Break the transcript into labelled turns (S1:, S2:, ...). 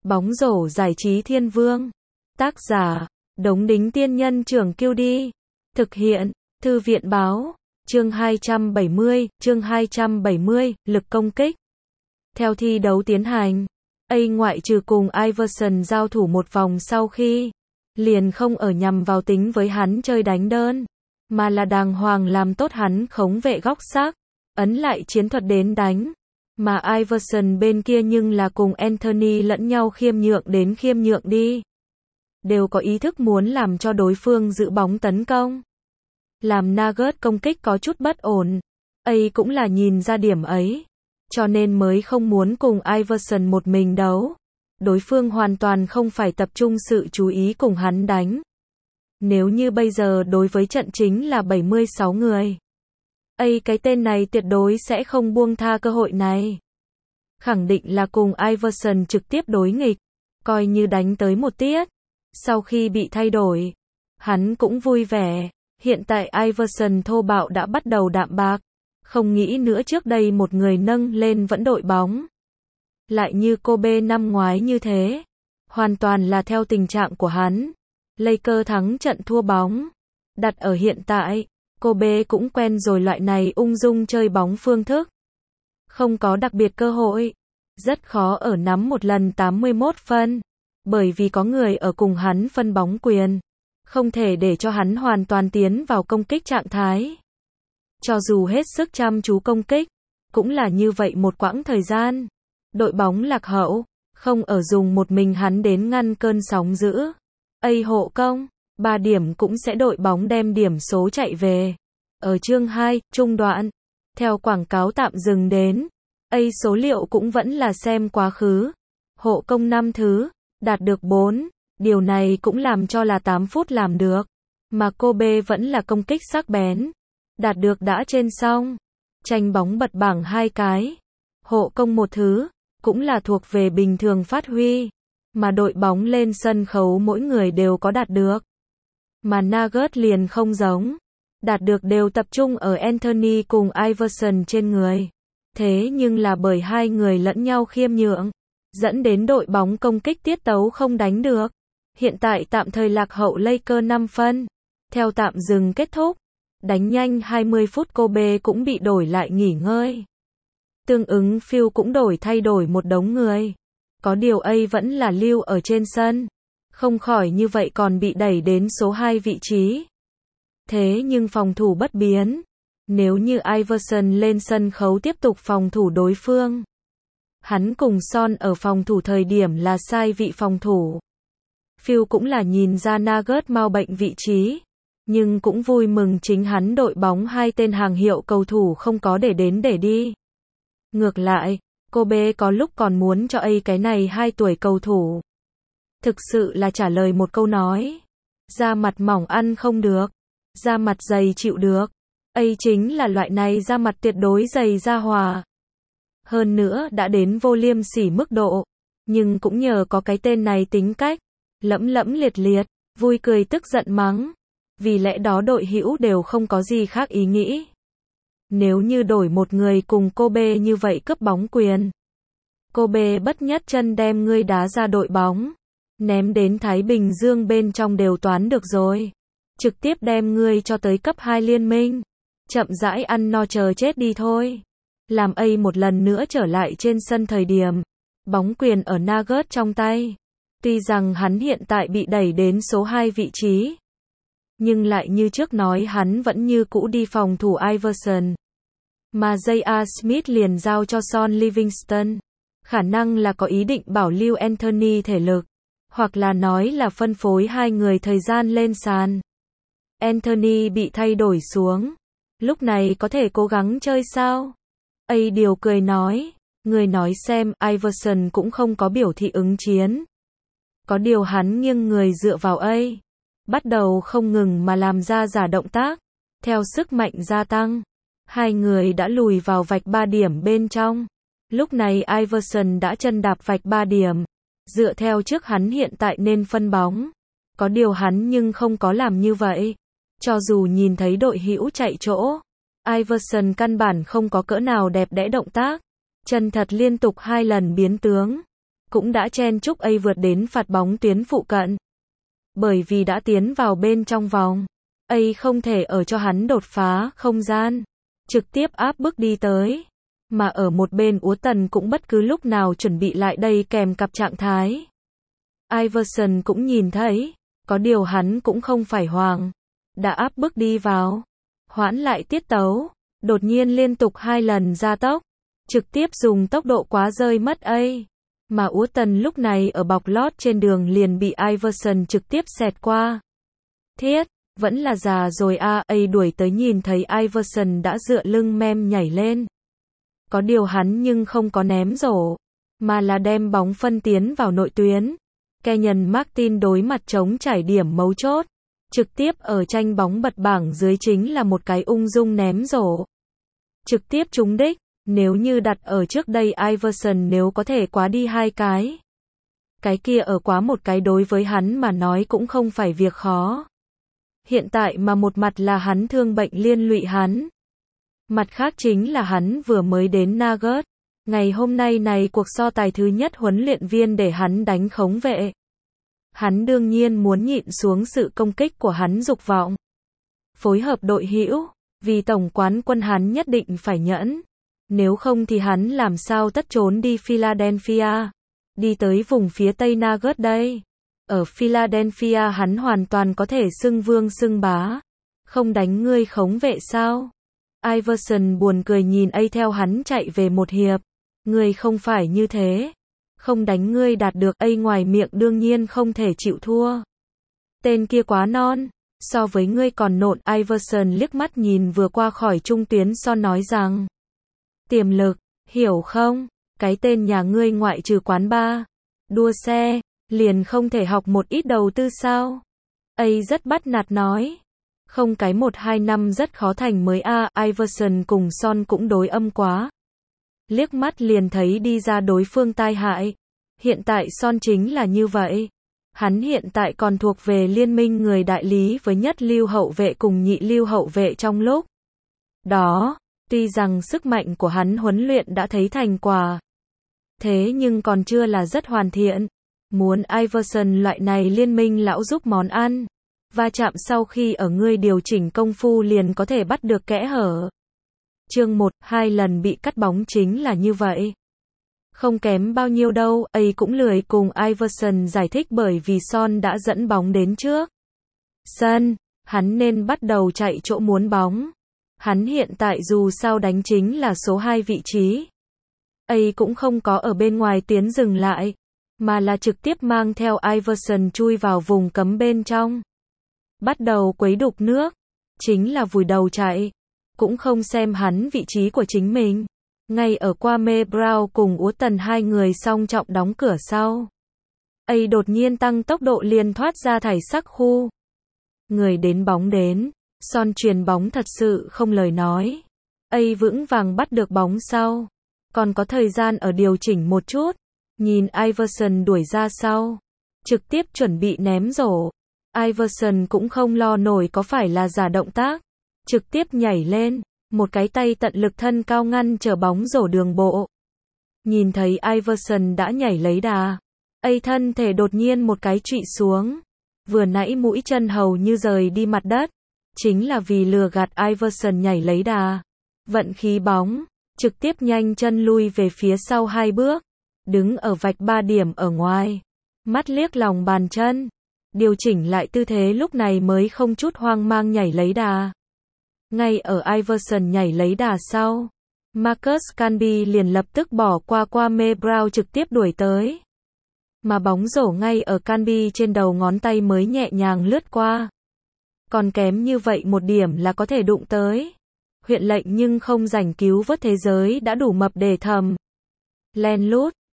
S1: Bóng rổ giải trí thiên vương. Tác giả, Đống Đính Tiên Nhân Trưởng Kiêu Đi. Thực hiện, Thư viện Báo. Chương 270, lực công kích. Theo thi đấu tiến hành, ngoại trừ cùng Iverson giao thủ một vòng sau khi, liền không ở nhằm vào tính với hắn chơi đánh đơn, mà là đàng hoàng làm tốt hắn khống vệ góc sắc, ấn lại chiến thuật đến đánh. Mà Iverson bên kia nhưng là cùng Anthony lẫn nhau khiêm nhượng đến khiêm nhượng đi. Đều có ý thức muốn làm cho đối phương giữ bóng tấn công. Làm Nuggets công kích có chút bất ổn. Cũng là nhìn ra điểm ấy. Cho nên mới không muốn cùng Iverson một mình đấu. Đối phương hoàn toàn không phải tập trung sự chú ý cùng hắn đánh. Nếu như bây giờ đối với trận chính là 76 người. Cái tên này tuyệt đối sẽ không buông tha cơ hội này. Khẳng định là cùng Iverson trực tiếp đối nghịch, coi như đánh tới một tiết. Sau khi bị thay đổi, hắn cũng vui vẻ. Hiện tại Iverson thô bạo đã bắt đầu đạm bạc, không nghĩ nữa trước đây một người nâng lên vẫn đội bóng. Lại như Kobe năm ngoái như thế, hoàn toàn là theo tình trạng của hắn. Lakers thắng trận thua bóng. Đặt ở hiện tại, Kobe cũng quen rồi loại này ung dung chơi bóng phương thức. Không có đặc biệt cơ hội, rất khó ở nắm một lần 81 phân, bởi vì có người ở cùng hắn phân bóng quyền, không thể để cho hắn hoàn toàn tiến vào công kích trạng thái. Cho dù hết sức chăm chú công kích, cũng là như vậy một quãng thời gian. Đội bóng lạc hậu, không ở dùng một mình hắn đến ngăn cơn sóng dữ. Hộ công, 3 điểm cũng sẽ đội bóng đem điểm số chạy về. Ở chương 2, trung đoạn, theo quảng cáo tạm dừng đến, số liệu cũng vẫn là xem quá khứ. Hộ công 5 thứ, đạt được 4, điều này cũng làm cho là 8 phút làm được. Mà Kobe vẫn là công kích sắc bén, đạt được đã trên xong. Tranh bóng bật bảng 2 cái. Hộ công 1 thứ, cũng là thuộc về bình thường phát huy. Mà đội bóng lên sân khấu mỗi người đều có đạt được. Mà Nuggets liền không giống. Đạt được đều tập trung ở Anthony cùng Iverson trên người. Thế nhưng là bởi hai người lẫn nhau khiêm nhượng, dẫn đến đội bóng công kích tiết tấu không đánh được. Hiện tại tạm thời lạc hậu Lakers 5 phân. Theo tạm dừng kết thúc, đánh nhanh 20 phút Kobe cũng bị đổi lại nghỉ ngơi. Tương ứng Phil cũng thay đổi một đống người. Có điều vẫn là lưu ở trên sân. Không khỏi như vậy còn bị đẩy đến số 2 vị trí. Thế nhưng phòng thủ bất biến. Nếu như Iverson lên sân khấu tiếp tục phòng thủ đối phương, hắn cùng Son ở phòng thủ thời điểm là sai vị phòng thủ. Phil cũng là nhìn ra Nuggets mau bệnh vị trí, nhưng cũng vui mừng chính hắn đội bóng hai tên hàng hiệu cầu thủ không có để đến để đi. Ngược lại, Kobe có lúc còn muốn cho cái này 2 tuổi cầu thủ. Thực sự là trả lời một câu nói. Da mặt mỏng ăn không được, da mặt dày chịu được. Chính là loại này da mặt tuyệt đối dày da hòa. Hơn nữa đã đến vô liêm sỉ mức độ. Nhưng cũng nhờ có cái tên này tính cách lẫm lẫm liệt liệt, vui cười tức giận mắng. Vì lẽ đó đội hữu đều không có gì khác ý nghĩ. Nếu như đổi một người cùng Kobe như vậy cướp bóng quyền, Kobe bất nhất chân đem ngươi đá ra đội bóng, ném đến Thái Bình Dương bên trong đều toán được rồi. Trực tiếp đem ngươi cho tới cấp 2 liên minh. Chậm rãi ăn no chờ chết đi thôi. Làm một lần nữa trở lại trên sân thời điểm, bóng quyền ở Nuggets trong tay. Tuy rằng hắn hiện tại bị đẩy đến số 2 vị trí, nhưng lại như trước nói hắn vẫn như cũ đi phòng thủ Iverson. Mà J.R. Smith liền giao cho Son Livingston. Khả năng là có ý định bảo lưu Anthony thể lực, hoặc là nói là phân phối hai người thời gian lên sàn. Anthony bị thay đổi xuống. Lúc này có thể cố gắng chơi sao? Điều cười nói. Người nói xem, Iverson cũng không có biểu thị ứng chiến. Có điều hắn nghiêng người dựa vào bắt đầu không ngừng mà làm ra giả động tác. Theo sức mạnh gia tăng, hai người đã lùi vào vạch 3 điểm bên trong. Lúc này Iverson đã chân đạp vạch 3 điểm. Dựa theo trước hắn hiện tại nên phân bóng. Có điều hắn nhưng không có làm như vậy. Cho dù nhìn thấy đội hữu chạy chỗ, Iverson căn bản không có cỡ nào đẹp đẽ động tác. Chân thật liên tục 2 lần biến tướng. cũng đã chen chúc A vượt đến phạt bóng tuyến phụ cận. Bởi vì đã tiến vào bên trong vòng, A không thể ở cho hắn đột phá không gian, trực tiếp áp bức đi tới. Mà ở một bên Úa Tần cũng bất cứ lúc nào chuẩn bị lại đây kèm cặp trạng thái. Iverson cũng nhìn thấy, có điều hắn cũng không phải hoàng, đã áp bức đi vào, hoãn lại tiết tấu, đột nhiên liên tục 2 lần gia tốc, trực tiếp dùng tốc độ quá rơi mất A. Mà Úa Tần lúc này ở bọc lót trên đường liền bị Iverson trực tiếp xẹt qua. Thiết, vẫn là già rồi a. A đuổi tới nhìn thấy Iverson đã dựa lưng mem nhảy lên. Có điều hắn nhưng không có ném rổ, mà là đem bóng phân tiến vào nội tuyến. Kenyon Martin đối mặt chống trải điểm mấu chốt, trực tiếp ở tranh bóng bật bảng dưới chính là một cái ung dung ném rổ. Trực tiếp trúng đích, nếu như đặt ở trước đây Iverson nếu có thể quá đi 2 cái kia ở quá một cái đối với hắn mà nói cũng không phải việc khó. Hiện tại mà một mặt là hắn thương bệnh liên lụy hắn. Mặt khác chính là hắn vừa mới đến Nuggets. Ngày hôm nay này cuộc so tài thứ nhất huấn luyện viên để hắn đánh khống vệ. Hắn đương nhiên muốn nhịn xuống sự công kích của hắn dục vọng. Phối hợp đội hữu, vì tổng quán quân hắn nhất định phải nhẫn. Nếu không thì hắn làm sao tất trốn đi Philadelphia. Đi tới vùng phía tây Nuggets đây. Ở Philadelphia hắn hoàn toàn có thể xưng vương xưng bá. Không đánh ngươi khống vệ sao? Iverson buồn cười nhìn A theo hắn chạy về một hiệp. Ngươi không phải như thế. Không đánh ngươi đạt được A ngoài miệng đương nhiên không thể chịu thua. Tên kia quá non. So với ngươi còn nộn. Iverson liếc mắt nhìn vừa qua khỏi trung tuyến Son nói rằng. Tiềm lực, hiểu không? Cái tên nhà ngươi ngoại trừ quán bar, đua xe, liền không thể học một ít đầu tư sao? A rất bắt nạt nói. Không cái 1-2 năm rất khó thành mới a. Iverson cùng Son cũng đối âm quá. Liếc mắt liền thấy đi ra đối phương tai hại. Hiện tại Son chính là như vậy. Hắn hiện tại còn thuộc về liên minh người đại lý với nhất lưu hậu vệ cùng nhị lưu hậu vệ trong lúc đó. Tuy rằng sức mạnh của hắn huấn luyện đã thấy thành quả. Thế nhưng còn chưa là rất hoàn thiện. Muốn Iverson loại này liên minh lão giúp món ăn. Va chạm sau khi ở ngươi điều chỉnh công phu liền có thể bắt được kẽ hở. Chương 1, 2 lần bị cắt bóng chính là như vậy. Không kém bao nhiêu đâu, A cũng lười cùng Iverson giải thích bởi vì Son đã dẫn bóng đến trước sân, hắn nên bắt đầu chạy chỗ muốn bóng. Hắn hiện tại dù sao đánh chính là số 2 vị trí. A cũng không có ở bên ngoài tiến dừng lại, mà là trực tiếp mang theo Iverson chui vào vùng cấm bên trong. Bắt đầu quấy đục nước, chính là vùi đầu chạy, cũng không xem hắn vị trí của chính mình. Ngay ở Kwame Brown cùng Úa Tần hai người song trọng đóng cửa sau. A đột nhiên tăng tốc độ liền thoát ra thải sắc khu. Người đến bóng đến, Son truyền bóng thật sự không lời nói. A vững vàng bắt được bóng sau. Còn có thời gian ở điều chỉnh một chút. Nhìn Iverson đuổi ra sau. Trực tiếp chuẩn bị ném rổ. Iverson cũng không lo nổi có phải là giả động tác. Trực tiếp nhảy lên. Một cái tay tận lực thân cao ngăn trở bóng rổ đường bộ. Nhìn thấy Iverson đã nhảy lấy đà. A thân thể đột nhiên một cái trụy xuống. Vừa nãy mũi chân hầu như rời đi mặt đất. Chính là vì lừa gạt Iverson nhảy lấy đà. Vận khí bóng. Trực tiếp nhanh chân lui về phía sau 2 bước. Đứng ở vạch 3 điểm ở ngoài. Mắt liếc lòng bàn chân. Điều chỉnh lại tư thế lúc này mới không chút hoang mang nhảy lấy đà. Ngay ở Iverson nhảy lấy đà sau. Marcus Camby liền lập tức bỏ qua Kwame Brown trực tiếp đuổi tới. Mà bóng rổ ngay ở Camby trên đầu ngón tay mới nhẹ nhàng lướt qua. Còn kém như vậy một điểm là có thể đụng tới. Huyện lệnh nhưng không rảnh cứu vớt thế giới đã đủ mập để thầm. Len lút,